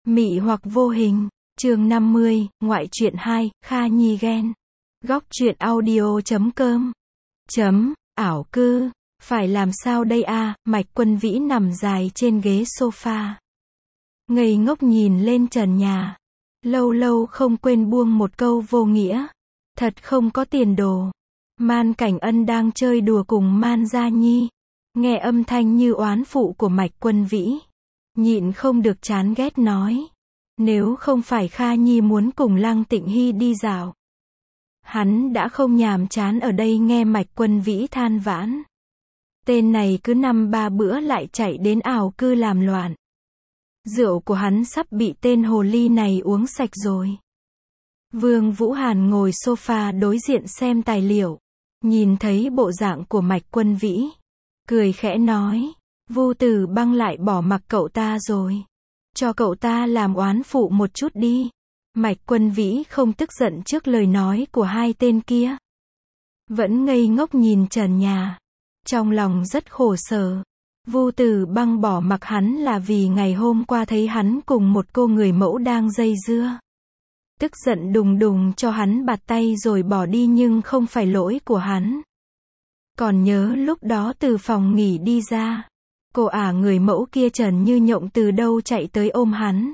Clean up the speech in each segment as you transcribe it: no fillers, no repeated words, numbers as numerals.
Mị hoặc vô hình, chương 50, ngoại truyện 2, Kha Nhi ghen. Góc truyện audio.com. Ảo cư, phải làm sao đây a? Mạch Quân Vĩ nằm dài trên ghế sofa. Ngây ngốc nhìn lên trần nhà. Lâu lâu không quên buông một câu vô nghĩa. Thật không có tiền đồ. Man Cảnh Ân đang chơi đùa cùng Man Gia Nhi. Nghe âm thanh như oán phụ của Mạch Quân Vĩ. Nhịn không được chán ghét nói. Nếu không phải Kha Nhi muốn cùng Lăng Tịnh Hy đi dạo, hắn đã không nhàm chán ở đây nghe Mạch Quân Vĩ than vãn. Tên này cứ 5-3 bữa lại chạy đến ảo cư làm loạn. Rượu của hắn sắp bị tên hồ ly này uống sạch rồi. Vương Vũ Hàn ngồi sofa đối diện xem tài liệu. Nhìn thấy bộ dạng của Mạch Quân Vĩ. Cười khẽ nói. Vu Tử Băng lại bỏ mặc cậu ta rồi. Cho cậu ta làm oán phụ một chút đi. Mạch Quân Vĩ không tức giận trước lời nói của hai tên kia. Vẫn ngây ngốc nhìn trần nhà. Trong lòng rất khổ sở. Vu Tử Băng bỏ mặc hắn là vì ngày hôm qua thấy hắn cùng một cô người mẫu đang dây dưa. Tức giận đùng đùng cho hắn bạt tay rồi bỏ đi, nhưng không phải lỗi của hắn. Còn nhớ lúc đó từ phòng nghỉ đi ra, cô người mẫu kia trần như nhộng từ đâu chạy tới ôm hắn.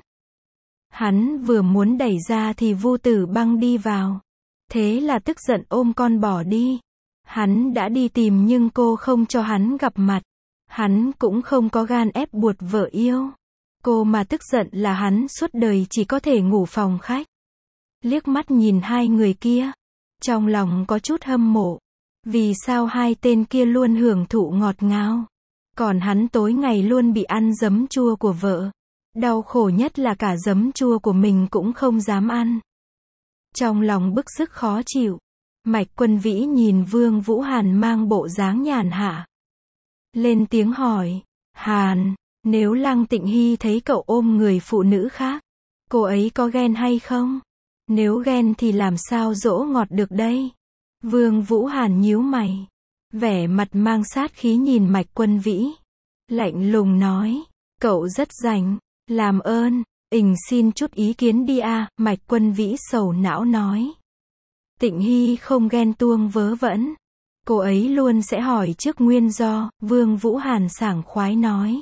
Hắn vừa muốn đẩy ra thì Vu Tử Băng đi vào. Thế là tức giận ôm con bỏ đi. Hắn đã đi tìm nhưng cô không cho hắn gặp mặt. Hắn cũng không có gan ép buộc vợ yêu. Cô mà tức giận là hắn suốt đời chỉ có thể ngủ phòng khách. Liếc mắt nhìn hai người kia. Trong lòng có chút hâm mộ. Vì sao hai tên kia luôn hưởng thụ ngọt ngào. Còn hắn tối ngày luôn bị ăn giấm chua của vợ. Đau khổ nhất là cả giấm chua của mình cũng không dám ăn. Trong lòng bức sức khó chịu. Mạch Quân Vĩ nhìn Vương Vũ Hàn mang bộ dáng nhàn hạ. Lên tiếng hỏi. Hàn, nếu Lăng Tịnh Hy thấy cậu ôm người phụ nữ khác, cô ấy có ghen hay không? Nếu ghen thì làm sao dỗ ngọt được đây? Vương Vũ Hàn nhíu mày. Vẻ mặt mang sát khí nhìn Mạch Quân Vĩ. Lạnh lùng nói. Cậu rất rảnh. Làm ơn, xin chút ý kiến đi a. Mạch Quân Vĩ sầu não nói. Tịnh Hy không ghen tuông vớ vẩn. Cô ấy luôn sẽ hỏi trước nguyên do. Vương Vũ Hàn sảng khoái nói.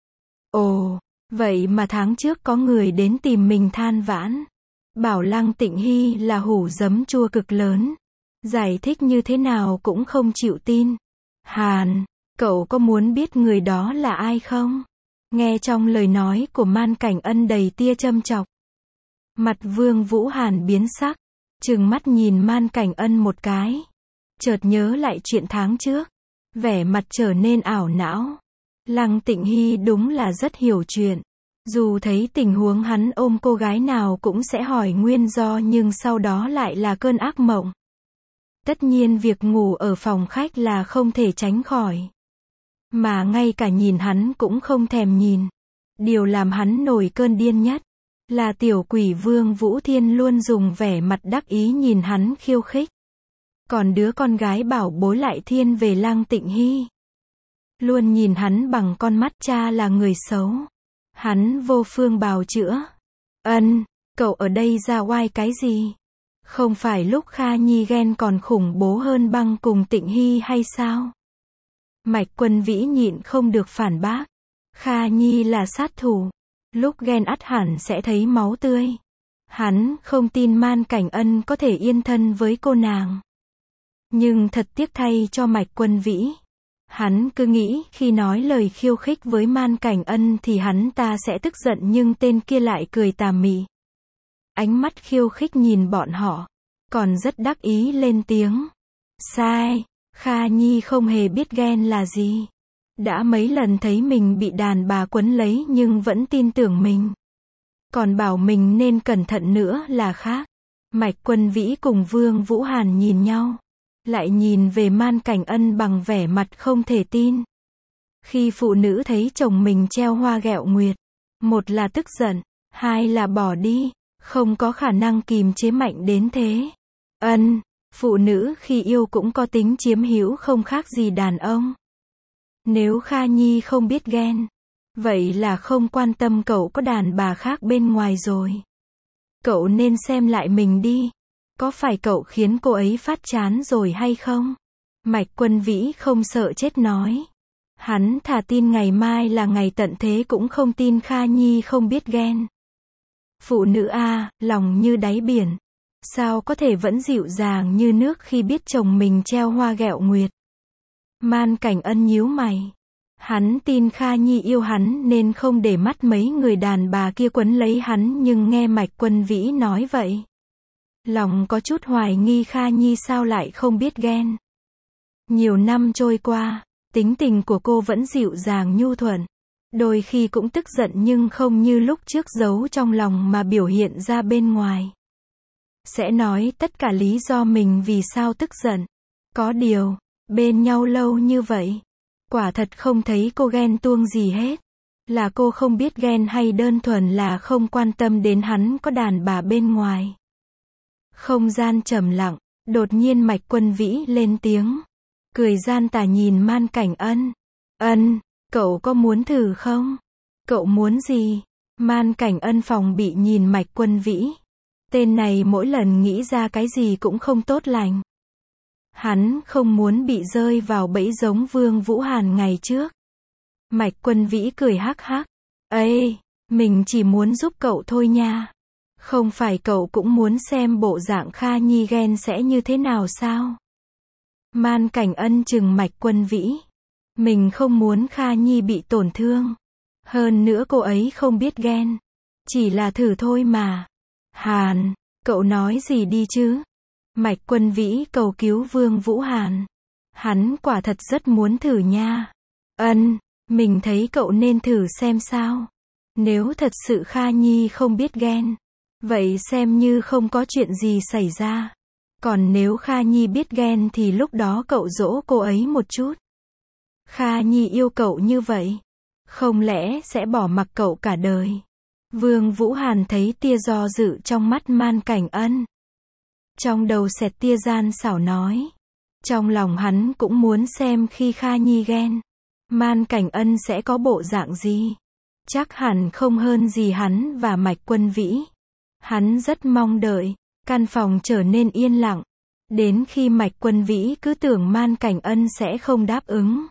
Ồ, vậy mà tháng trước có người đến tìm mình than vãn. Bảo Lăng Tịnh Hy là hủ giấm chua cực lớn. Giải thích như thế nào cũng không chịu tin. Hàn, cậu có muốn biết người đó là ai không? Nghe trong lời nói của Man Cảnh Ân đầy tia châm chọc. Mặt Vương Vũ Hàn biến sắc. Trừng mắt nhìn Man Cảnh Ân một cái. Chợt nhớ lại chuyện tháng trước. Vẻ mặt trở nên ảo não. Lăng Tịnh Hy đúng là rất hiểu chuyện. Dù thấy tình huống hắn ôm cô gái nào cũng sẽ hỏi nguyên do, nhưng sau đó lại là cơn ác mộng. Tất nhiên việc ngủ ở phòng khách là không thể tránh khỏi. Mà ngay cả nhìn hắn cũng không thèm nhìn. Điều làm hắn nổi cơn điên nhất là tiểu quỷ Vương Vũ Thiên luôn dùng vẻ mặt đắc ý nhìn hắn khiêu khích. Còn đứa con gái bảo bối lại thiên về Lăng Tịnh Hy. Luôn nhìn hắn bằng con mắt cha là người xấu. Hắn vô phương bào chữa. Ân, cậu ở đây ra oai cái gì? Không phải lúc Kha Nhi ghen còn khủng bố hơn Băng cùng Tịnh Hy hay sao? Mạch Quân Vĩ nhịn không được phản bác. Kha Nhi là sát thủ. Lúc ghen ắt hẳn sẽ thấy máu tươi. Hắn không tin Man Cảnh Ân có thể yên thân với cô nàng. Nhưng thật tiếc thay cho Mạch Quân Vĩ. Hắn cứ nghĩ khi nói lời khiêu khích với Man Cảnh Ân thì hắn ta sẽ tức giận, nhưng tên kia lại cười tà mị. Ánh mắt khiêu khích nhìn bọn họ. Còn rất đắc ý lên tiếng. Sai, Kha Nhi không hề biết ghen là gì. Đã mấy lần thấy mình bị đàn bà quấn lấy nhưng vẫn tin tưởng mình. Còn bảo mình nên cẩn thận nữa là khác. Mạch Quân Vĩ cùng Vương Vũ Hàn nhìn nhau. Lại nhìn về Man Cảnh Ân bằng vẻ mặt không thể tin. Khi phụ nữ thấy chồng mình treo hoa ghẹo nguyệt, một là tức giận, hai là bỏ đi, không có khả năng kìm chế mạnh đến thế. Phụ nữ khi yêu cũng có tính chiếm hữu không khác gì đàn ông. Nếu Kha Nhi không biết ghen, Vậy là không quan tâm cậu có đàn bà khác bên ngoài rồi. Cậu nên xem lại mình đi. Có phải cậu khiến cô ấy phát chán rồi hay không? Mạch Quân Vĩ không sợ chết nói. Hắn thà tin ngày mai là ngày tận thế cũng không tin Kha Nhi không biết ghen. Phụ nữ a, lòng như đáy biển. Sao có thể vẫn dịu dàng như nước khi biết chồng mình treo hoa ghẹo nguyệt. Man Cảnh Ân nhíu mày. Hắn tin Kha Nhi yêu hắn nên không để mắt mấy người đàn bà kia quấn lấy hắn, nhưng nghe Mạch Quân Vĩ nói vậy, lòng có chút hoài nghi Kha Nhi sao lại không biết ghen. Nhiều năm trôi qua, tính tình của cô vẫn dịu dàng nhu thuận. Đôi khi cũng tức giận nhưng không như lúc trước giấu trong lòng mà biểu hiện ra bên ngoài. Sẽ nói tất cả lý do mình vì sao tức giận. Có điều, bên nhau lâu như vậy, quả thật không thấy cô ghen tuông gì hết. Là cô không biết ghen hay đơn thuần là không quan tâm đến hắn có đàn bà bên ngoài. Không gian trầm lặng, đột nhiên Mạch Quân Vĩ lên tiếng. Cười gian tà nhìn Man Cảnh Ân. Ân, cậu có muốn thử không? Cậu muốn gì? Man Cảnh Ân phòng bị nhìn Mạch Quân Vĩ. Tên này mỗi lần nghĩ ra cái gì cũng không tốt lành. Hắn không muốn bị rơi vào bẫy giống Vương Vũ Hàn ngày trước. Mạch Quân Vĩ cười hắc hắc. Ê, mình chỉ muốn giúp cậu thôi nha. Không phải cậu cũng muốn xem bộ dạng Kha Nhi ghen sẽ như thế nào sao? Man Cảnh Ân trừng Mạch Quân Vĩ. Mình không muốn Kha Nhi bị tổn thương. Hơn nữa cô ấy không biết ghen. Chỉ là thử thôi mà. Hàn, cậu nói gì đi chứ? Mạch Quân Vĩ cầu cứu Vương Vũ Hàn. Hắn quả thật rất muốn thử nha. Ân, mình thấy cậu nên thử xem sao. Nếu thật sự Kha Nhi không biết ghen, vậy xem như không có chuyện gì xảy ra. Còn nếu Kha Nhi biết ghen thì lúc đó cậu dỗ cô ấy một chút. Kha Nhi yêu cậu như vậy, không lẽ sẽ bỏ mặc cậu cả đời? Vương Vũ Hàn thấy tia do dự trong mắt Man Cảnh Ân. Trong đầu xẹt tia gian xảo nói. Trong lòng hắn cũng muốn xem khi Kha Nhi ghen, Man Cảnh Ân sẽ có bộ dạng gì. Chắc hẳn không hơn gì hắn và Mạch Quân Vĩ. Hắn rất mong đợi. Căn phòng trở nên yên lặng. Đến khi Mạch Quân Vĩ cứ tưởng Man Cảnh Ân sẽ không đáp ứng.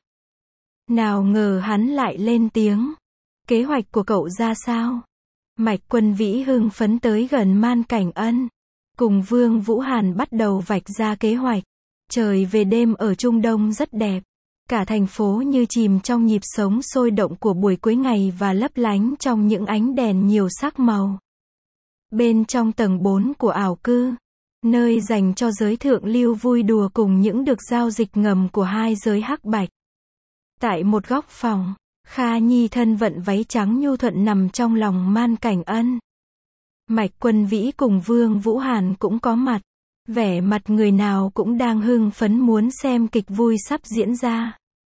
Nào ngờ hắn lại lên tiếng. Kế hoạch của cậu ra sao? Mạch Quân Vĩ hưng phấn tới gần Man Cảnh Ân. Cùng Vương Vũ Hàn bắt đầu vạch ra kế hoạch. Trời về đêm ở Trung Đông rất đẹp. Cả thành phố như chìm trong nhịp sống sôi động của buổi cuối ngày và lấp lánh trong những ánh đèn nhiều sắc màu. Bên trong tầng 4 của ảo cư, nơi dành cho giới thượng lưu vui đùa cùng những được giao dịch ngầm của hai giới hắc bạch. Tại một góc phòng, Kha Nhi thân vận váy trắng nhu thuận nằm trong lòng Man Cảnh Ân. Mạch Quân Vĩ cùng Vương Vũ Hàn cũng có mặt. Vẻ mặt người nào cũng đang hưng phấn muốn xem kịch vui sắp diễn ra.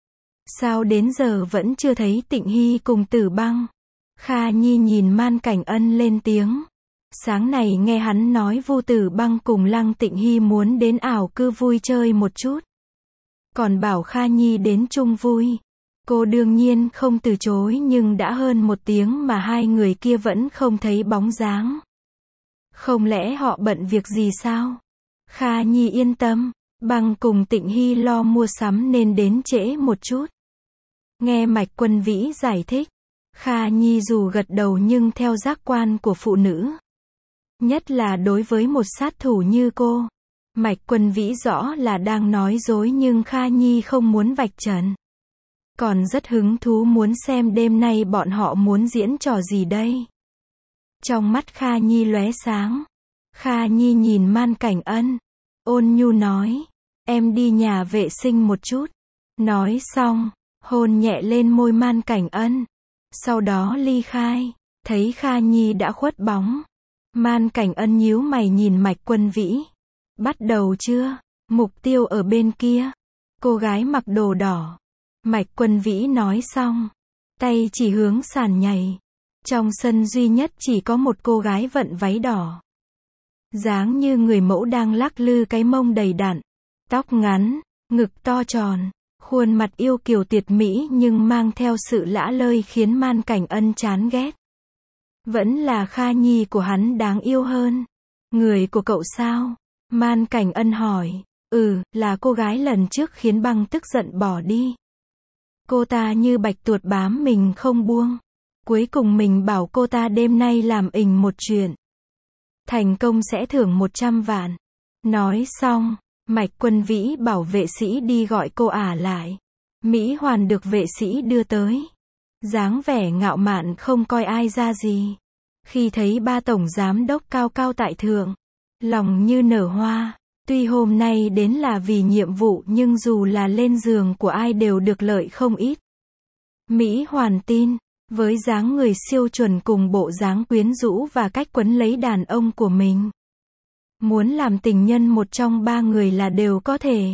Sao đến giờ vẫn chưa thấy Tịnh Hy cùng Tử Băng? Kha Nhi nhìn Man Cảnh Ân lên tiếng. Sáng này nghe hắn nói Vu Tử Băng cùng Lăng Tịnh Hy muốn đến ảo cư vui chơi một chút. Còn bảo Kha Nhi đến chung vui. Cô đương nhiên không từ chối, nhưng đã hơn 1 tiếng mà hai người kia vẫn không thấy bóng dáng. Không lẽ họ bận việc gì sao? Kha Nhi yên tâm, Băng cùng Tịnh Hy lo mua sắm nên đến trễ một chút. Nghe Mạch Quân Vĩ giải thích, Kha Nhi dù gật đầu nhưng theo giác quan của phụ nữ, nhất là đối với một sát thủ như cô, Mạch Quân Vĩ rõ là đang nói dối, nhưng Kha Nhi không muốn vạch trần. Còn rất hứng thú muốn xem đêm nay bọn họ muốn diễn trò gì đây. Trong mắt Kha Nhi lóe sáng. Kha Nhi nhìn Man Cảnh Ân, ôn nhu nói, em đi nhà vệ sinh một chút. Nói xong, hôn nhẹ lên môi Man Cảnh Ân. Sau đó ly khai, thấy Kha Nhi đã khuất bóng. Man Cảnh Ân nhíu mày nhìn Mạch Quân Vĩ. Bắt đầu chưa? Mục tiêu ở bên kia. Cô gái mặc đồ đỏ. Mạch Quân Vĩ nói xong, tay chỉ hướng sàn nhảy. Trong sân duy nhất chỉ có một cô gái vận váy đỏ. Dáng như người mẫu đang lắc lư cái mông đầy đặn. Tóc ngắn, ngực to tròn, Khuôn mặt yêu kiều tuyệt mỹ nhưng mang theo sự lả lơi khiến Man Cảnh Ân chán ghét. Vẫn là Kha Nhi của hắn đáng yêu hơn. Người của cậu sao? Man Cảnh Ân hỏi. Là cô gái lần trước khiến Băng tức giận bỏ đi. Cô ta như bạch tuột bám mình không buông. Cuối cùng mình bảo cô ta đêm nay làm ình một chuyện. Thành công sẽ thưởng 100 vạn. Nói xong, Mạch Quân Vĩ bảo vệ sĩ đi gọi cô ả lại. Mỹ Hoàn được vệ sĩ đưa tới. Dáng vẻ ngạo mạn không coi ai ra gì. Khi thấy ba tổng giám đốc cao cao tại thượng, lòng như nở hoa. Tuy hôm nay đến là vì nhiệm vụ nhưng dù là lên giường của ai đều được lợi không ít. Mỹ Hoàn tin, với dáng người siêu chuẩn cùng bộ dáng quyến rũ và cách quấn lấy đàn ông của mình, muốn làm tình nhân một trong ba người là đều có thể.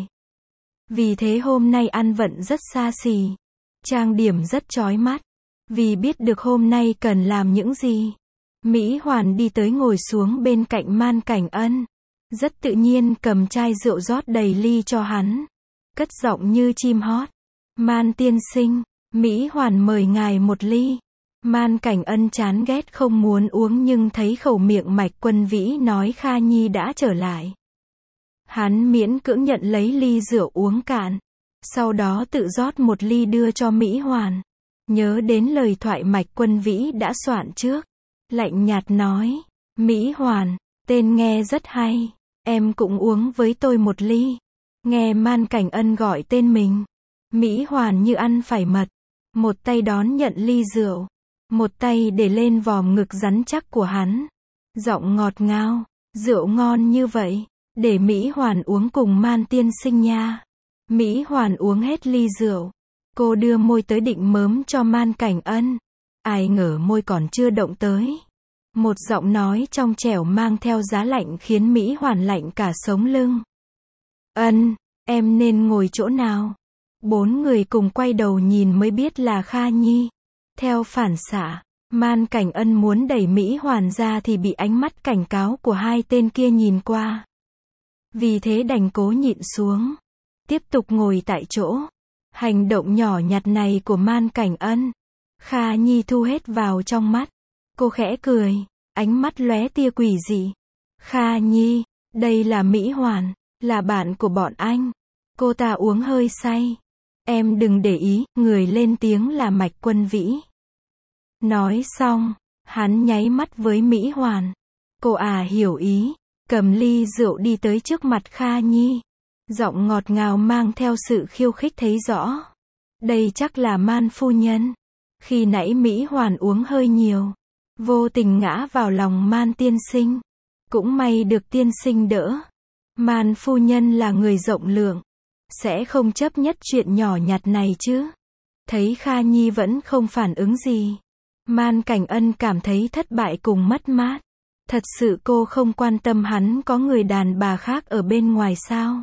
Vì thế hôm nay ăn vận rất xa xỉ, trang điểm rất chói mắt. Vì biết được hôm nay cần làm những gì, Mỹ Hoàn đi tới ngồi xuống bên cạnh Man Cảnh Ân. Rất tự nhiên cầm chai rượu rót đầy ly cho hắn. Cất giọng như chim hót. Man tiên sinh, Mỹ Hoàn mời ngài một ly. Man Cảnh Ân chán ghét không muốn uống nhưng thấy khẩu miệng Mạch Quân Vĩ nói Kha Nhi đã trở lại. Hắn miễn cưỡng nhận lấy ly rượu uống cạn. Sau đó tự rót một ly đưa cho Mỹ Hoàn. Nhớ đến lời thoại Mạch Quân Vĩ đã soạn trước. Lạnh nhạt nói. Mỹ Hoàn, tên nghe rất hay. Em cũng uống với tôi một ly. Nghe Man Cảnh Ân gọi tên mình, Mỹ Hoàn như ăn phải mật. Một tay đón nhận ly rượu. Một tay để lên vòm ngực rắn chắc của hắn. Giọng ngọt ngào. Rượu ngon như vậy. Để Mỹ Hoàn uống cùng Man tiên sinh nha. Mỹ Hoàn uống hết ly rượu. Cô đưa môi tới định mớm cho Man Cảnh Ân. Ai ngờ môi còn chưa động tới. Một giọng nói trong trẻo mang theo giá lạnh khiến Mỹ Hoàn lạnh cả sống lưng. Ân, em nên ngồi chỗ nào? 4 người cùng quay đầu nhìn mới biết là Kha Nhi. Theo phản xạ, Man Cảnh Ân muốn đẩy Mỹ Hoàn ra thì bị ánh mắt cảnh cáo của hai tên kia nhìn qua. Vì thế đành cố nhịn xuống. Tiếp tục ngồi tại chỗ. Hành động nhỏ nhặt này của Man Cảnh Ân, Kha Nhi thu hết vào trong mắt. Cô khẽ cười, ánh mắt lóe tia quỷ dị. Kha Nhi, đây là Mỹ Hoàn, là bạn của bọn anh. Cô ta uống hơi say. Em đừng để ý, người lên tiếng là Mạch Quân Vĩ. Nói xong, hắn nháy mắt với Mỹ Hoàn. Cô hiểu ý, cầm ly rượu đi tới trước mặt Kha Nhi. Giọng ngọt ngào mang theo sự khiêu khích thấy rõ. Đây chắc là Man phu nhân. Khi nãy Mỹ Hoàn uống hơi nhiều, vô tình ngã vào lòng Man tiên sinh. Cũng may được tiên sinh đỡ. Man phu nhân là người rộng lượng, sẽ không chấp nhất chuyện nhỏ nhặt này chứ. Thấy Kha Nhi vẫn không phản ứng gì, Man Cảnh Ân cảm thấy thất bại cùng mất mát. Thật sự cô không quan tâm hắn có người đàn bà khác ở bên ngoài sao?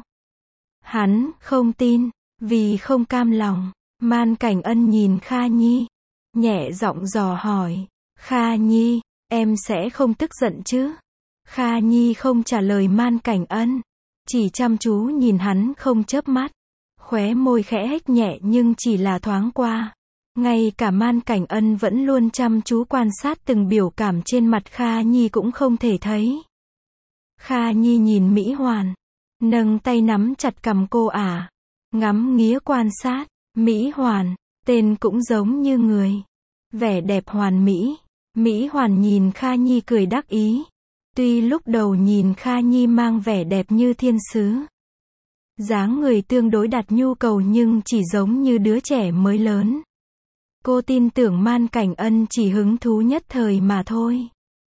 Hắn không tin, vì không cam lòng. Man Cảnh Ân nhìn Kha Nhi, nhẹ giọng dò hỏi. Kha Nhi, em sẽ không tức giận chứ? Kha Nhi không trả lời Man Cảnh Ân, chỉ chăm chú nhìn hắn không chớp mắt. Khóe môi khẽ hếch nhẹ nhưng chỉ là thoáng qua. Ngay cả Man Cảnh Ân vẫn luôn chăm chú quan sát từng biểu cảm trên mặt Kha Nhi cũng không thể thấy. Kha Nhi nhìn Mỹ Hoàn, nâng tay nắm chặt cằm cô ngắm nghía quan sát. Mỹ Hoàn, tên cũng giống như người. Vẻ đẹp hoàn mỹ. Mỹ Hoàn nhìn Kha Nhi cười đắc ý. Tuy lúc đầu nhìn Kha Nhi mang vẻ đẹp như thiên sứ, dáng người tương đối đạt nhu cầu nhưng chỉ giống như đứa trẻ mới lớn. Cô tin tưởng Man Cảnh Ân chỉ hứng thú nhất thời mà thôi.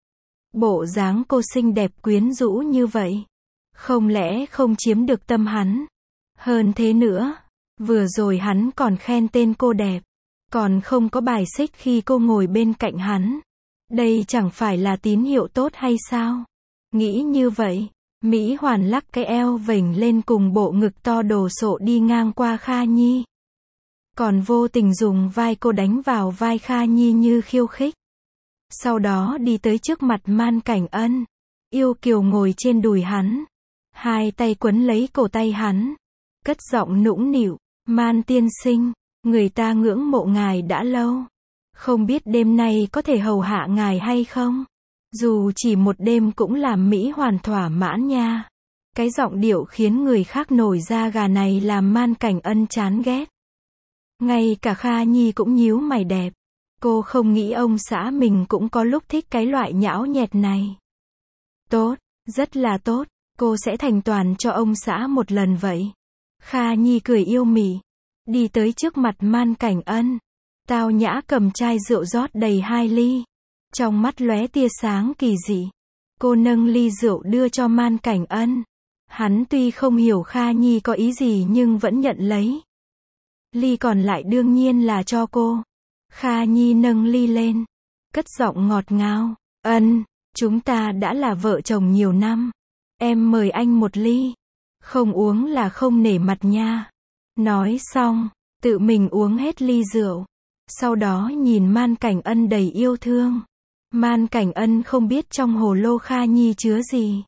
Bộ dáng cô xinh đẹp quyến rũ như vậy, không lẽ không chiếm được tâm hắn? Hơn thế nữa, vừa rồi hắn còn khen tên cô đẹp, còn không có bài xích khi cô ngồi bên cạnh hắn. Đây chẳng phải là tín hiệu tốt hay sao? Nghĩ như vậy, Mỹ Hoàn lắc cái eo vểnh lên cùng bộ ngực to đồ sộ đi ngang qua Kha Nhi. Còn vô tình dùng vai cô đánh vào vai Kha Nhi như khiêu khích. Sau đó đi tới trước mặt Man Cảnh Ân, yêu kiều ngồi trên đùi hắn. Hai tay quấn lấy cổ tay hắn, cất giọng nũng nịu. Man tiên sinh, người ta ngưỡng mộ ngài đã lâu. Không biết đêm nay có thể hầu hạ ngài hay không? Dù chỉ một đêm cũng làm Mỹ Hoàn thỏa mãn nha. Cái giọng điệu khiến người khác nổi da gà này làm Man Cảnh Ân chán ghét. Ngay cả Kha Nhi cũng nhíu mày đẹp. Cô không nghĩ ông xã mình cũng có lúc thích cái loại nhão nhẹt này. Tốt, rất là tốt, cô sẽ thành toàn cho ông xã một lần vậy. Kha Nhi cười yêu mị, đi tới trước mặt Man Cảnh Ân. Tao nhã cầm chai rượu rót đầy 2 ly. Trong mắt lóe tia sáng kỳ dị. Cô nâng ly rượu đưa cho Man Cảnh Ân. Hắn tuy không hiểu Kha Nhi có ý gì nhưng vẫn nhận lấy. Ly còn lại đương nhiên là cho cô. Kha Nhi nâng ly lên, cất giọng ngọt ngào. Ân, chúng ta đã là vợ chồng nhiều năm. Em mời anh một ly. Không uống là không nể mặt nha. Nói xong, tự mình uống hết ly rượu. Sau đó nhìn Man Cảnh Ân đầy yêu thương. Man Cảnh Ân không biết trong hồ lô Kha Nhi chứa gì.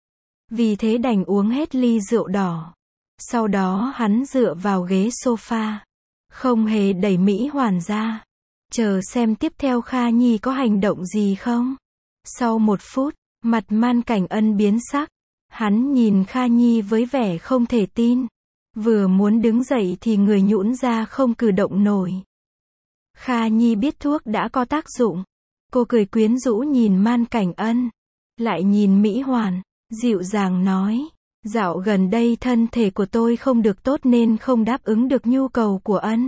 Vì thế đành uống hết ly rượu đỏ. Sau đó hắn dựa vào ghế sofa. Không hề đẩy Mỹ Hoàn ra. Chờ xem tiếp theo Kha Nhi có hành động gì không. Sau 1 phút, mặt Man Cảnh Ân biến sắc. Hắn nhìn Kha Nhi với vẻ không thể tin. Vừa muốn đứng dậy thì người nhũn ra không cử động nổi. Kha Nhi biết thuốc đã có tác dụng. Cô cười quyến rũ nhìn Man Cảnh Ân. Lại nhìn Mỹ Hoàn, dịu dàng nói. Dạo gần đây thân thể của tôi không được tốt nên không đáp ứng được nhu cầu của Ân.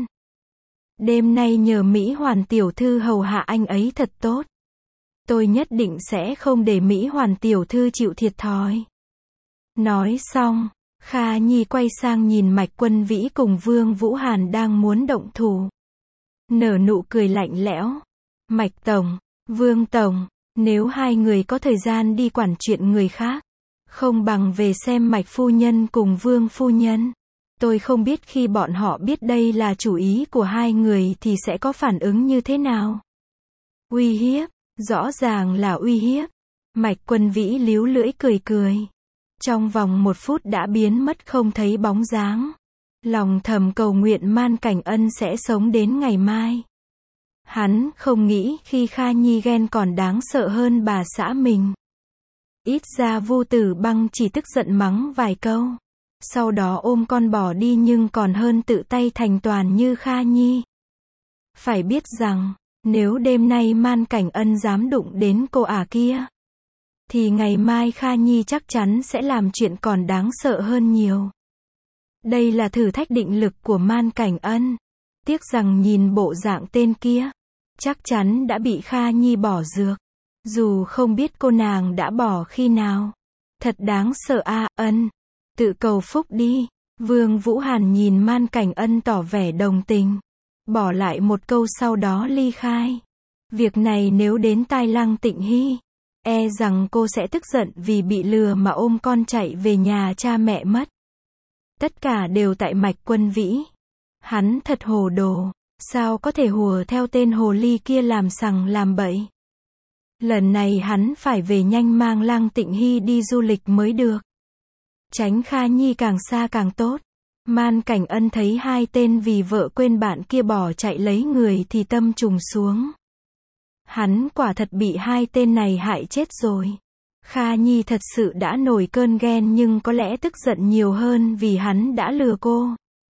Đêm nay nhờ Mỹ Hoàn tiểu thư hầu hạ anh ấy thật tốt. Tôi nhất định sẽ không để Mỹ Hoàn tiểu thư chịu thiệt thòi. Nói xong, Kha Nhi quay sang nhìn Mạch Quân Vĩ cùng Vương Vũ Hàn đang muốn động thủ. Nở nụ cười lạnh lẽo. Mạch Tổng, Vương Tổng, nếu hai người có thời gian đi quản chuyện người khác, không bằng về xem Mạch Phu Nhân cùng Vương Phu Nhân. Tôi không biết khi bọn họ biết đây là chủ ý của hai người thì sẽ có phản ứng như thế nào. Uy hiếp, rõ ràng là uy hiếp. Mạch Quân Vĩ líu lưỡi cười cười. Trong vòng 1 phút đã biến mất không thấy bóng dáng. Lòng thầm cầu nguyện Man Cảnh Ân sẽ sống đến ngày mai. Hắn không nghĩ khi Kha Nhi ghen còn đáng sợ hơn bà xã mình. Ít ra Vu Tử Băng chỉ tức giận mắng vài câu. Sau đó ôm con bỏ đi nhưng còn hơn tự tay thành toàn như Kha Nhi. Phải biết rằng, nếu đêm nay Man Cảnh Ân dám đụng đến cô ả kia, thì ngày mai Kha Nhi chắc chắn sẽ làm chuyện còn đáng sợ hơn nhiều. Đây là thử thách định lực của Man Cảnh Ân. Tiếc rằng nhìn bộ dạng tên kia, chắc chắn đã bị Kha Nhi bỏ dược. Dù không biết cô nàng đã bỏ khi nào. Thật đáng sợ a. Ân. Tự cầu phúc đi. Vương Vũ Hàn nhìn Man Cảnh Ân tỏ vẻ đồng tình. Bỏ lại một câu sau đó ly khai. Việc này nếu đến tai Lăng Tịnh Hy, e rằng cô sẽ tức giận vì bị lừa mà ôm con chạy về nhà cha mẹ mất. Tất cả đều tại Mạch Quân Vĩ. Hắn thật hồ đồ. Sao có thể hùa theo tên hồ ly kia làm sằng làm bậy. Lần này hắn phải về nhanh mang Lăng Tịnh Hy đi du lịch mới được. Tránh Kha Nhi càng xa càng tốt. Man Cảnh Ân thấy hai tên vì vợ quên bạn kia bỏ chạy lấy người thì tâm trùng xuống. Hắn quả thật bị hai tên này hại chết rồi. Kha Nhi thật sự đã nổi cơn ghen nhưng có lẽ tức giận nhiều hơn vì hắn đã lừa cô.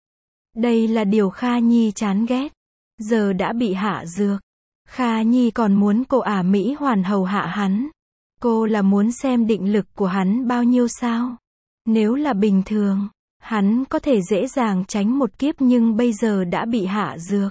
Đây là điều Kha Nhi chán ghét. Giờ đã bị hạ dược. Kha Nhi còn muốn cô ả Mỹ Hoàn hầu hạ hắn. Cô là muốn xem định lực của hắn bao nhiêu sao? Nếu là bình thường, hắn có thể dễ dàng tránh một kiếp nhưng bây giờ đã bị hạ dược.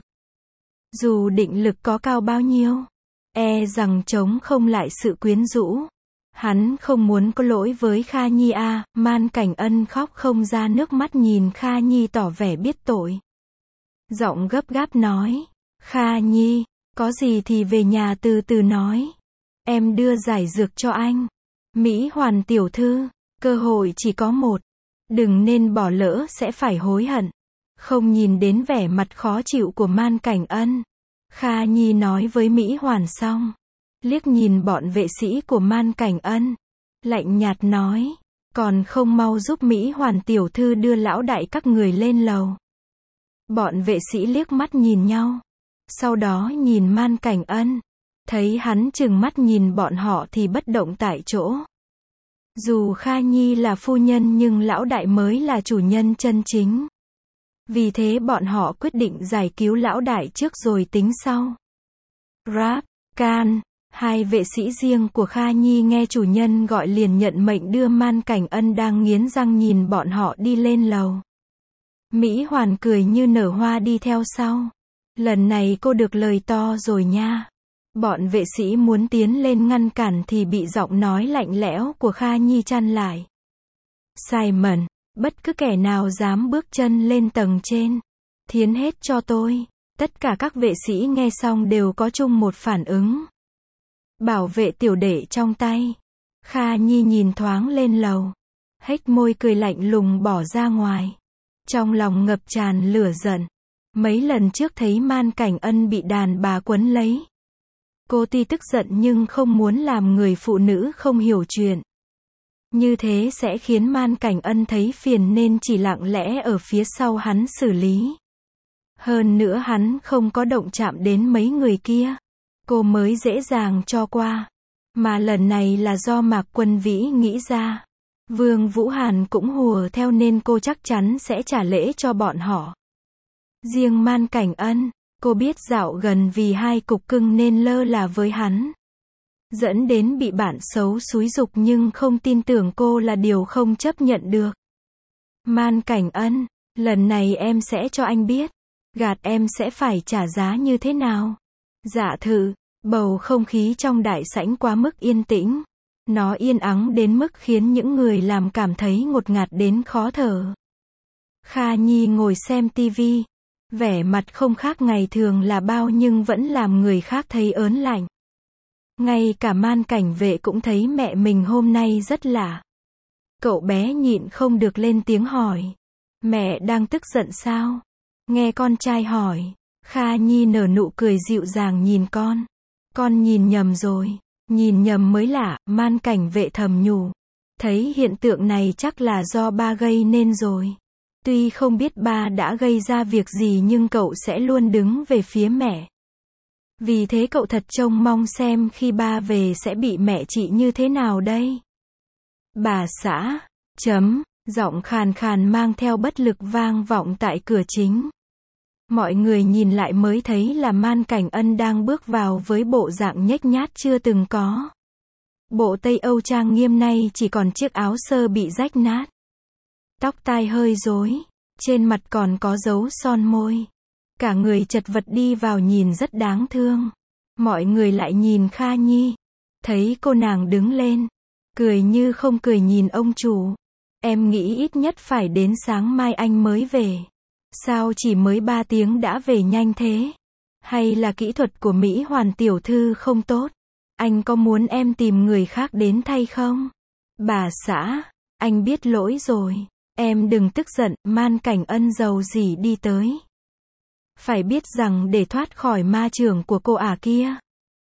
Dù định lực có cao bao nhiêu, e rằng chống không lại sự quyến rũ. Hắn không muốn có lỗi với Kha Nhi a. Man Cảnh Ân khóc không ra nước mắt nhìn Kha Nhi tỏ vẻ biết tội. Giọng gấp gáp nói. Kha Nhi, có gì thì về nhà từ từ nói. Em đưa giải dược cho anh. Mỹ Hoàn tiểu thư, cơ hội chỉ có một. Đừng nên bỏ lỡ sẽ phải hối hận. Không nhìn đến vẻ mặt khó chịu của Man Cảnh Ân, Kha Nhi nói với Mỹ Hoàn xong. Liếc nhìn bọn vệ sĩ của Man Cảnh Ân. Lạnh nhạt nói. Còn không mau giúp Mỹ Hoàn tiểu thư đưa lão đại các người lên lầu. Bọn vệ sĩ liếc mắt nhìn nhau. Sau đó nhìn Man Cảnh Ân. Thấy hắn trừng mắt nhìn bọn họ thì bất động tại chỗ. Dù Kha Nhi là phu nhân nhưng lão đại mới là chủ nhân chân chính. Vì thế bọn họ quyết định giải cứu lão đại trước rồi tính sau. Rap, Can, hai vệ sĩ riêng của Kha Nhi nghe chủ nhân gọi liền nhận mệnh đưa Man Cảnh Ân đang nghiến răng nhìn bọn họ đi lên lầu. Mỹ Hoàn cười như nở hoa đi theo sau. Lần này cô được lời to rồi nha. Bọn vệ sĩ muốn tiến lên ngăn cản thì bị giọng nói lạnh lẽo của Kha Nhi chặn lại. Simon, bất cứ kẻ nào dám bước chân lên tầng trên, thiến hết cho tôi. Tất cả các vệ sĩ nghe xong đều có chung một phản ứng. Bảo vệ tiểu đệ trong tay. Kha Nhi nhìn thoáng lên lầu. Hếch môi cười lạnh lùng bỏ ra ngoài. Trong lòng ngập tràn lửa giận. Mấy lần trước thấy Man Cảnh Ân bị đàn bà quấn lấy. Cô tuy tức giận nhưng không muốn làm người phụ nữ không hiểu chuyện. Như thế sẽ khiến Man Cảnh Ân thấy phiền nên chỉ lặng lẽ ở phía sau hắn xử lý. Hơn nữa hắn không có động chạm đến mấy người kia. Cô mới dễ dàng cho qua. Mà lần này là do Mạc Quân Vĩ nghĩ ra. Vương Vũ Hàn cũng hùa theo nên cô chắc chắn sẽ trả lễ cho bọn họ. Riêng Man Cảnh Ân, cô biết dạo gần vì hai cục cưng nên lơ là với hắn. Dẫn đến bị bạn xấu xúi giục nhưng không tin tưởng cô là điều không chấp nhận được. Man Cảnh Ân, lần này em sẽ cho anh biết. Gạt em sẽ phải trả giá như thế nào. Dạ thử, bầu không khí trong đại sảnh quá mức yên tĩnh. Nó yên ắng đến mức khiến những người làm cảm thấy ngột ngạt đến khó thở. Kha Nhi ngồi xem tivi. Vẻ mặt không khác ngày thường là bao nhưng vẫn làm người khác thấy ớn lạnh. Ngay cả Man Cảnh Vệ cũng thấy mẹ mình hôm nay rất lạ. Cậu bé nhịn không được lên tiếng hỏi. Mẹ đang tức giận sao? Nghe con trai hỏi, Kha Nhi nở nụ cười dịu dàng nhìn con. Con nhìn nhầm rồi. Nhìn nhầm mới lạ, Man Cảnh Vệ thầm nhủ. Thấy hiện tượng này chắc là do ba gây nên rồi. Tuy không biết ba đã gây ra việc gì nhưng cậu sẽ luôn đứng về phía mẹ. Vì thế cậu thật trông mong xem khi ba về sẽ bị mẹ trị như thế nào đây. Bà xã, giọng khàn khàn mang theo bất lực vang vọng tại cửa chính. Mọi người nhìn lại mới thấy là Man Cảnh Ân đang bước vào với bộ dạng nhếch nhác chưa từng có. Bộ Tây Âu trang nghiêm này chỉ còn chiếc áo sơ bị rách nát. Tóc tai hơi rối, trên mặt còn có dấu son môi. Cả người chật vật đi vào nhìn rất đáng thương. Mọi người lại nhìn Kha Nhi. Thấy cô nàng đứng lên. Cười như không cười nhìn ông chủ. Em nghĩ ít nhất phải đến sáng mai anh mới về. Sao chỉ mới 3 tiếng đã về nhanh thế? Hay là kỹ thuật của Mỹ Hoàn tiểu thư không tốt? Anh có muốn em tìm người khác đến thay không? Bà xã, anh biết lỗi rồi. Em đừng tức giận, Man Cảnh Ân giàu gì đi tới. Phải biết rằng để thoát khỏi ma chưởng của cô ả kia,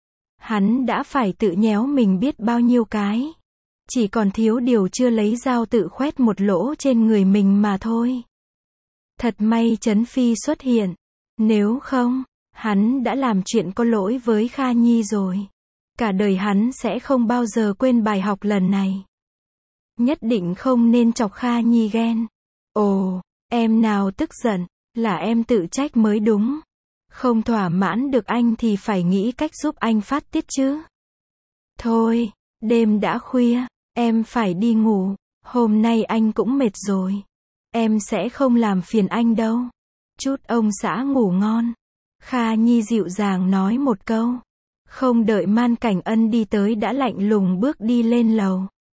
hắn đã phải tự nhéo mình biết bao nhiêu cái. Chỉ còn thiếu điều chưa lấy dao tự khoét một lỗ trên người mình mà thôi. Thật may Trấn Phi xuất hiện. Nếu không, hắn đã làm chuyện có lỗi với Kha Nhi rồi. Cả đời hắn sẽ không bao giờ quên bài học lần này. Nhất định không nên chọc Kha Nhi ghen. Ồ, em nào tức giận, là em tự trách mới đúng. Không thỏa mãn được anh thì phải nghĩ cách giúp anh phát tiết chứ. Thôi, đêm đã khuya, em phải đi ngủ. Hôm nay anh cũng mệt rồi. Em sẽ không làm phiền anh đâu. Chút ông xã ngủ ngon. Kha Nhi dịu dàng nói một câu. Không đợi Man Cảnh Ân đi tới đã lạnh lùng bước đi lên lầu.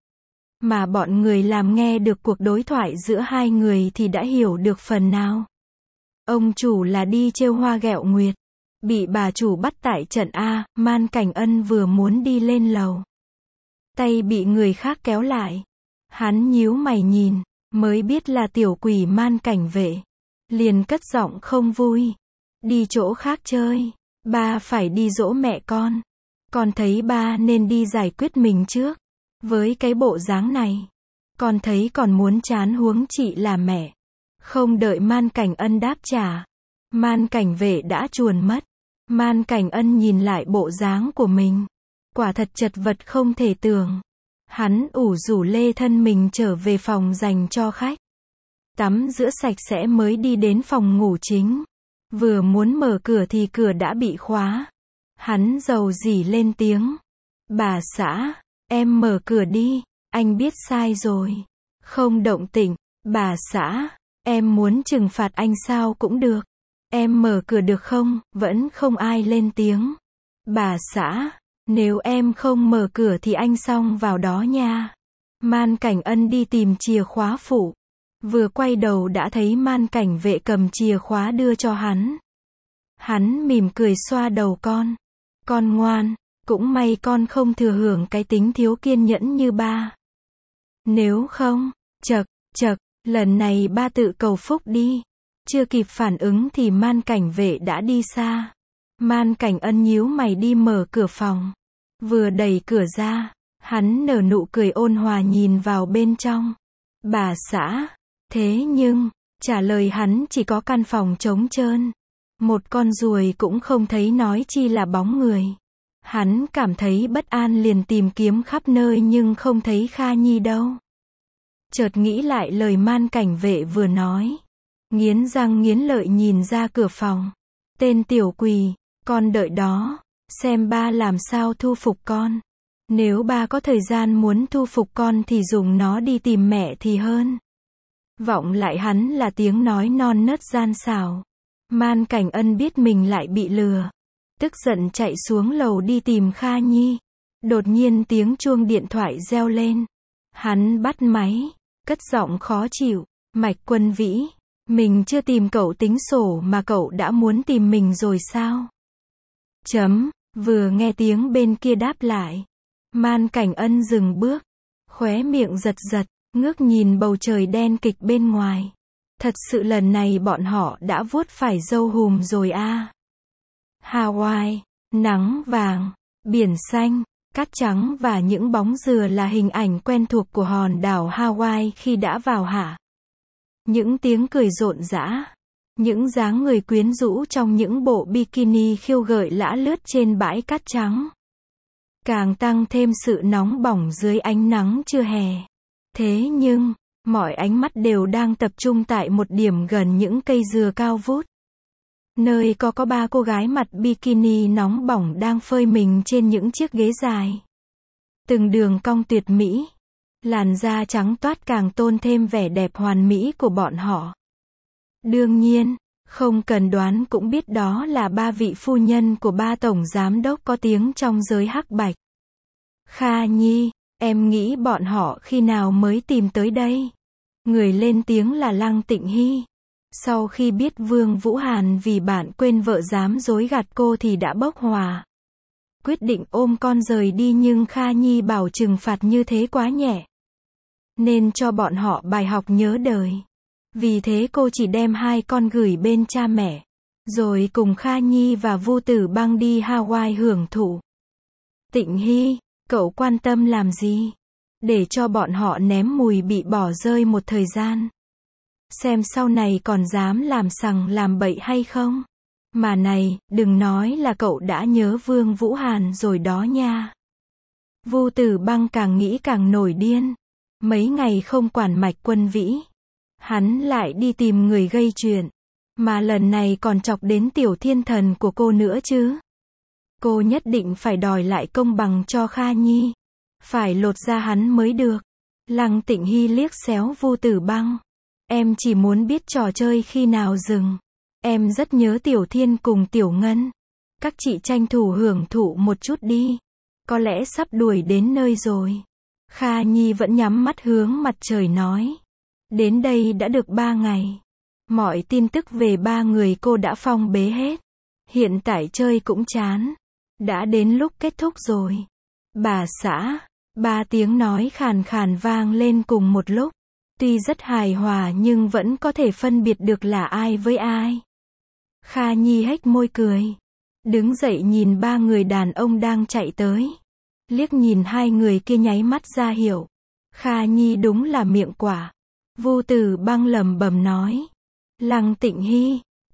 Mà bọn người làm nghe được cuộc đối thoại giữa hai người thì đã hiểu được phần nào. Ông chủ là đi trêu hoa ghẹo nguyệt. Bị bà chủ bắt tại trận A, Man Cảnh Ân vừa muốn đi lên lầu. Tay bị người khác kéo lại. Hắn nhíu mày nhìn, mới biết là tiểu quỷ Man Cảnh Vệ. Liền cất giọng không vui. Đi chỗ khác chơi. Ba phải đi dỗ mẹ con. Con thấy ba nên đi giải quyết mình trước. Với cái bộ dáng này, con thấy còn muốn chán huống chị là mẹ. Không đợi Man Cảnh Ân đáp trả, Man Cảnh Vệ đã chuồn mất. Man Cảnh Ân nhìn lại bộ dáng của mình. Quả thật chật vật không thể tưởng. Hắn ủ rủ lê thân mình trở về phòng dành cho khách. Tắm rửa sạch sẽ mới đi đến phòng ngủ chính. Vừa muốn mở cửa thì cửa đã bị khóa. Hắn rầu rĩ lên tiếng. Bà xã, em mở cửa đi, anh biết sai rồi. Không động tĩnh, bà xã, em muốn trừng phạt anh sao cũng được. Em mở cửa được không, vẫn không ai lên tiếng. Bà xã, nếu em không mở cửa thì anh xông vào đó nha. Man Cảnh Ân đi tìm chìa khóa phụ. Vừa quay đầu đã thấy Man Cảnh Vệ cầm chìa khóa đưa cho hắn. Hắn mỉm cười xoa đầu con. Con ngoan, cũng may con không thừa hưởng cái tính thiếu kiên nhẫn như ba. Nếu không, chậc, lần này ba tự cầu phúc đi. Chưa kịp phản ứng thì Man Cảnh Vệ đã đi xa. Man Cảnh Ân nhíu mày đi mở cửa phòng. Vừa đẩy cửa ra, hắn nở nụ cười ôn hòa nhìn vào bên trong. Bà xã, thế nhưng, trả lời hắn chỉ có căn phòng trống trơn. Một con ruồi cũng không thấy nói chi là bóng người. Hắn cảm thấy bất an liền tìm kiếm khắp nơi nhưng không thấy Kha Nhi đâu. Chợt nghĩ lại lời Man Cảnh Vệ vừa nói. Nghiến răng nghiến lợi nhìn ra cửa phòng. Tên tiểu quỷ, con đợi đó, xem ba làm sao thu phục con. Nếu ba có thời gian muốn thu phục con thì dùng nó đi tìm mẹ thì hơn. Vọng lại hắn là tiếng nói non nớt gian xảo. Man Cảnh Ân biết mình lại bị lừa. Tức giận chạy xuống lầu đi tìm Kha Nhi. Đột nhiên tiếng chuông điện thoại reo lên. Hắn bắt máy, cất giọng khó chịu. Mạch Quân Vĩ, mình chưa tìm cậu tính sổ mà cậu đã muốn tìm mình rồi sao? Vừa nghe tiếng bên kia đáp lại. Man Cảnh Ân dừng bước. Khóe miệng giật giật, ngước nhìn bầu trời đen kịch bên ngoài. Thật sự lần này bọn họ đã vuốt phải dâu hùm rồi a. Hawaii, nắng vàng, biển xanh, cát trắng và những bóng dừa là hình ảnh quen thuộc của hòn đảo Hawaii khi đã vào hạ. Những tiếng cười rộn rã, những dáng người quyến rũ trong những bộ bikini khiêu gợi lả lướt trên bãi cát trắng. Càng tăng thêm sự nóng bỏng dưới ánh nắng trưa hè. Thế nhưng, mọi ánh mắt đều đang tập trung tại một điểm gần những cây dừa cao vút. Nơi có ba cô gái mặc bikini nóng bỏng đang phơi mình trên những chiếc ghế dài. Từng đường cong tuyệt mỹ. Làn da trắng toát càng tôn thêm vẻ đẹp hoàn mỹ của bọn họ. Đương nhiên, không cần đoán cũng biết đó là ba vị phu nhân của ba tổng giám đốc có tiếng trong giới hắc bạch. Kha Nhi, em nghĩ bọn họ khi nào mới tìm tới đây? Người lên tiếng là Lăng Tịnh Hy. Sau khi biết Vương Vũ Hàn vì bạn quên vợ dám dối gạt cô thì đã bốc hỏa. Quyết định ôm con rời đi nhưng Kha Nhi bảo trừng phạt như thế quá nhẹ. Nên cho bọn họ bài học nhớ đời. Vì thế cô chỉ đem hai con gửi bên cha mẹ. Rồi cùng Kha Nhi và Vu Tử Băng đi Hawaii hưởng thụ. Tịnh Hy, cậu quan tâm làm gì? Để cho bọn họ ném mùi bị bỏ rơi một thời gian. Xem sau này còn dám làm sằng làm bậy hay không? Mà này, đừng nói là cậu đã nhớ Vương Vũ Hàn rồi đó nha. Vu Tử Băng càng nghĩ càng nổi điên. Mấy ngày không quản Mạch Quân Vĩ. Hắn lại đi tìm người gây chuyện. Mà lần này còn chọc đến tiểu thiên thần của cô nữa chứ. Cô nhất định phải đòi lại công bằng cho Kha Nhi. Phải lột ra hắn mới được. Lăng Tịnh Hy liếc xéo Vu Tử Băng. Em chỉ muốn biết trò chơi khi nào dừng. Em rất nhớ Tiểu Thiên cùng Tiểu Ngân. Các chị tranh thủ hưởng thụ một chút đi. Có lẽ sắp đuổi đến nơi rồi. Kha Nhi vẫn nhắm mắt hướng mặt trời nói. Đến đây đã được 3 ngày. Mọi tin tức về ba người cô đã phong bế hết. Hiện tại chơi cũng chán. Đã đến lúc kết thúc rồi. Bà xã, 3 tiếng nói khàn khàn vang lên cùng một lúc. Tuy rất hài hòa nhưng vẫn có thể phân biệt được là ai với ai. Kha Nhi hếch môi cười. Đứng dậy nhìn 3 người đàn ông đang chạy tới. Liếc nhìn 2 người kia nháy mắt ra hiệu. Kha Nhi đúng là miệng quả. Vu Tử Băng lẩm bẩm nói. Lăng Tịnh Hy,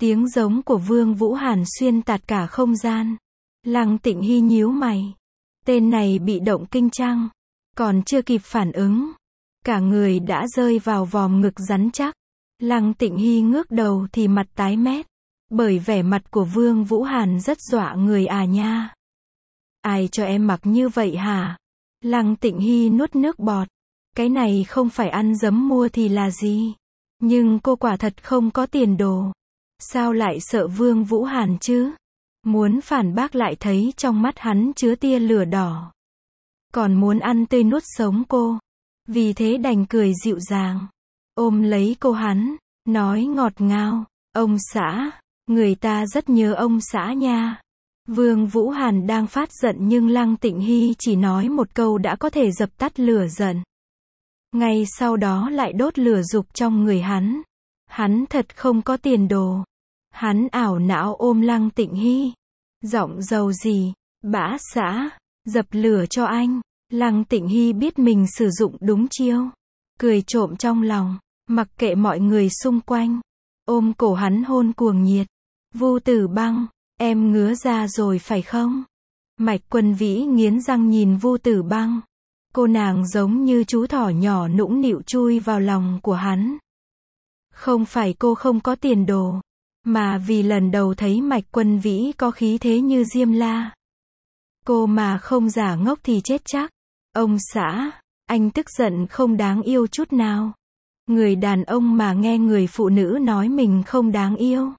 Tiếng giống của Vương Vũ Hàn xuyên tạc cả không gian. Lăng Tịnh Hy nhíu mày. Tên này bị động kinh chăng? Còn chưa kịp phản ứng, cả người đã rơi vào vòm ngực rắn chắc. Lăng Tịnh Hy ngước đầu thì mặt tái mét. Bởi vẻ mặt của Vương Vũ Hàn rất dọa người à nha. Ai cho em mặc như vậy hả? Lăng Tịnh Hy nuốt nước bọt. Cái này không phải ăn dấm mua thì là gì? Nhưng cô quả thật không có tiền đồ. Sao lại sợ Vương Vũ Hàn chứ? Muốn phản bác lại thấy trong mắt hắn chứa tia lửa đỏ. Còn muốn ăn tươi nuốt sống cô. Vì thế đành cười dịu dàng. Ôm lấy cô hắn, nói ngọt ngào. Ông xã, người ta rất nhớ ông xã nha. Vương Vũ Hàn đang phát giận nhưng Lăng Tịnh Hy chỉ nói một câu đã có thể dập tắt lửa giận. Ngay sau đó lại đốt lửa dục trong người hắn. Hắn thật không có tiền đồ. Hắn ảo não ôm Lăng Tịnh Hy. Giọng dầu gì, bã xã, dập lửa cho anh. Lăng Tịnh Hy biết mình sử dụng đúng chiêu. Cười trộm trong lòng, mặc kệ mọi người xung quanh. Ôm cổ hắn hôn cuồng nhiệt. Vu Tử Băng, em ngứa ra rồi phải không? Mạch Quân Vĩ nghiến răng nhìn Vu Tử Băng. Cô nàng giống như chú thỏ nhỏ nũng nịu chui vào lòng của hắn. Không phải cô không có tiền đồ, mà vì lần đầu thấy Mạch Quân Vĩ có khí thế như Diêm La. Cô mà không giả ngốc thì chết chắc. Ông xã, anh tức giận không đáng yêu chút nào. Người đàn ông mà nghe người phụ nữ nói mình không đáng yêu,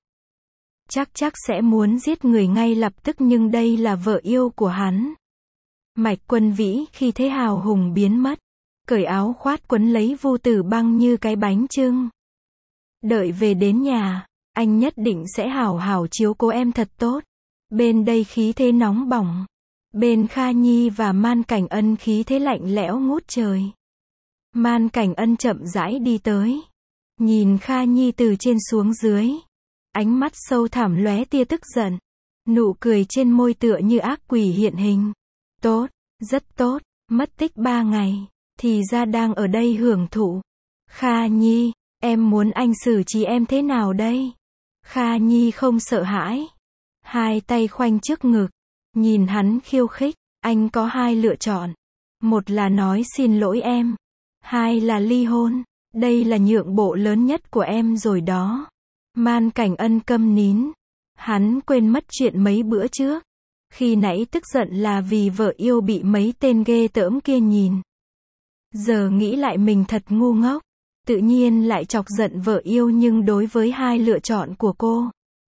chắc sẽ muốn giết người ngay lập tức, nhưng đây là vợ yêu của hắn. Mạch Quân Vĩ khi thế hào hùng biến mất, cởi áo khoác quấn lấy Vu Tử Băng như cái bánh chưng. Đợi về đến nhà, anh nhất định sẽ hảo hảo chiếu cố em thật tốt. Bên đây khí thế nóng bỏng. Bên Kha Nhi và Man Cảnh Ân khí thế lạnh lẽo ngút trời. Man Cảnh Ân chậm rãi đi tới. Nhìn Kha Nhi từ trên xuống dưới. Ánh mắt sâu thẳm lóe tia tức giận. Nụ cười trên môi tựa như ác quỷ hiện hình. Tốt, rất tốt, mất tích 3 ngày. Thì ra đang ở đây hưởng thụ. Kha Nhi, em muốn anh xử trí em thế nào đây? Kha Nhi không sợ hãi. Hai tay khoanh trước ngực. Nhìn hắn khiêu khích. Anh có 2 lựa chọn. Một là nói xin lỗi em. 2 là ly hôn. Đây là nhượng bộ lớn nhất của em rồi đó. Man Cảnh Ân câm nín. Hắn quên mất chuyện mấy bữa trước. Khi nãy tức giận là vì vợ yêu bị mấy tên ghê tởm kia nhìn. Giờ nghĩ lại mình thật ngu ngốc. Tự nhiên lại chọc giận vợ yêu, nhưng đối với 2 lựa chọn của cô,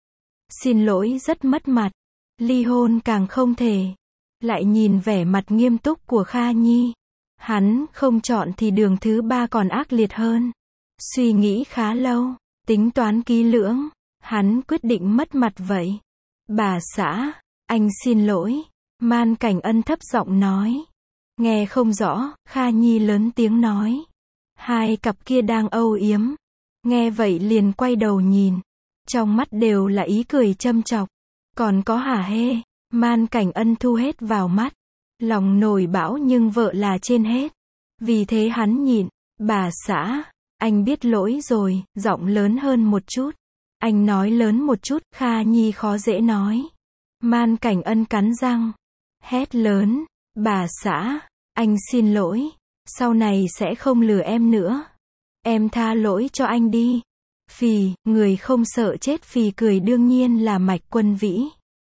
xin lỗi rất mất mặt. Ly hôn càng không thể. Lại nhìn vẻ mặt nghiêm túc của Kha Nhi. Hắn không chọn thì đường thứ 3 còn ác liệt hơn. Suy nghĩ khá lâu, tính toán kỹ lưỡng, hắn quyết định mất mặt vậy. Bà xã, anh xin lỗi. Man Cảnh Ân thấp giọng nói. Nghe không rõ, Kha Nhi lớn tiếng nói. Hai cặp kia đang âu yếm. Nghe vậy liền quay đầu nhìn. Trong mắt đều là ý cười châm chọc. Còn có hả hê. Man Cảnh Ân thu hết vào mắt. Lòng nổi bão nhưng vợ là trên hết. Vì thế hắn nhịn. Bà xã, anh biết lỗi rồi, giọng lớn hơn một chút. Anh nói lớn một chút, Kha Nhi khó dễ nói. Man Cảnh Ân cắn răng. Hét lớn. Bà xã, anh xin lỗi. Sau này sẽ không lừa em nữa. Em tha lỗi cho anh đi. Phì, người không sợ chết phì cười đương nhiên là Mạch Quân Vĩ.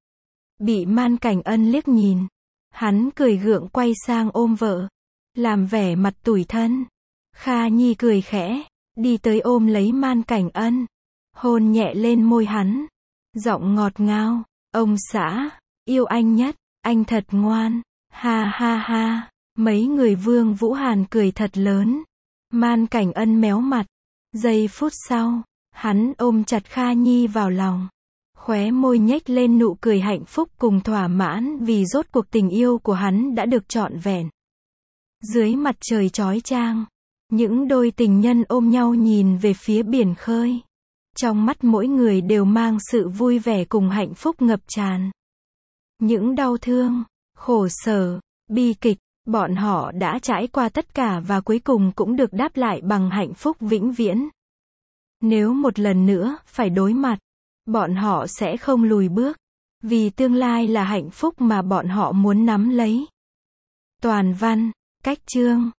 Bị Man Cảnh Ân liếc nhìn. Hắn cười gượng quay sang ôm vợ. Làm vẻ mặt tủi thân. Kha Nhi cười khẽ. Đi tới ôm lấy Man Cảnh Ân. Hôn nhẹ lên môi hắn. Giọng ngọt ngào. Ông xã, yêu anh nhất. Anh thật ngoan. Ha ha ha. Mấy người Vương Vũ Hàn cười thật lớn. Man Cảnh Ân méo mặt. Giây phút sau, hắn ôm chặt Kha Nhi vào lòng. Khóe môi nhếch lên nụ cười hạnh phúc cùng thỏa mãn vì rốt cuộc tình yêu của hắn đã được trọn vẹn. Dưới mặt trời chói chang, những đôi tình nhân ôm nhau nhìn về phía biển khơi. Trong mắt mỗi người đều mang sự vui vẻ cùng hạnh phúc ngập tràn. Những đau thương, khổ sở, bi kịch, bọn họ đã trải qua tất cả và cuối cùng cũng được đáp lại bằng hạnh phúc vĩnh viễn. Nếu một lần nữa phải đối mặt, Bọn họ sẽ không lùi bước. Vì tương lai là hạnh phúc mà bọn họ muốn nắm lấy. Toàn văn, cách chương.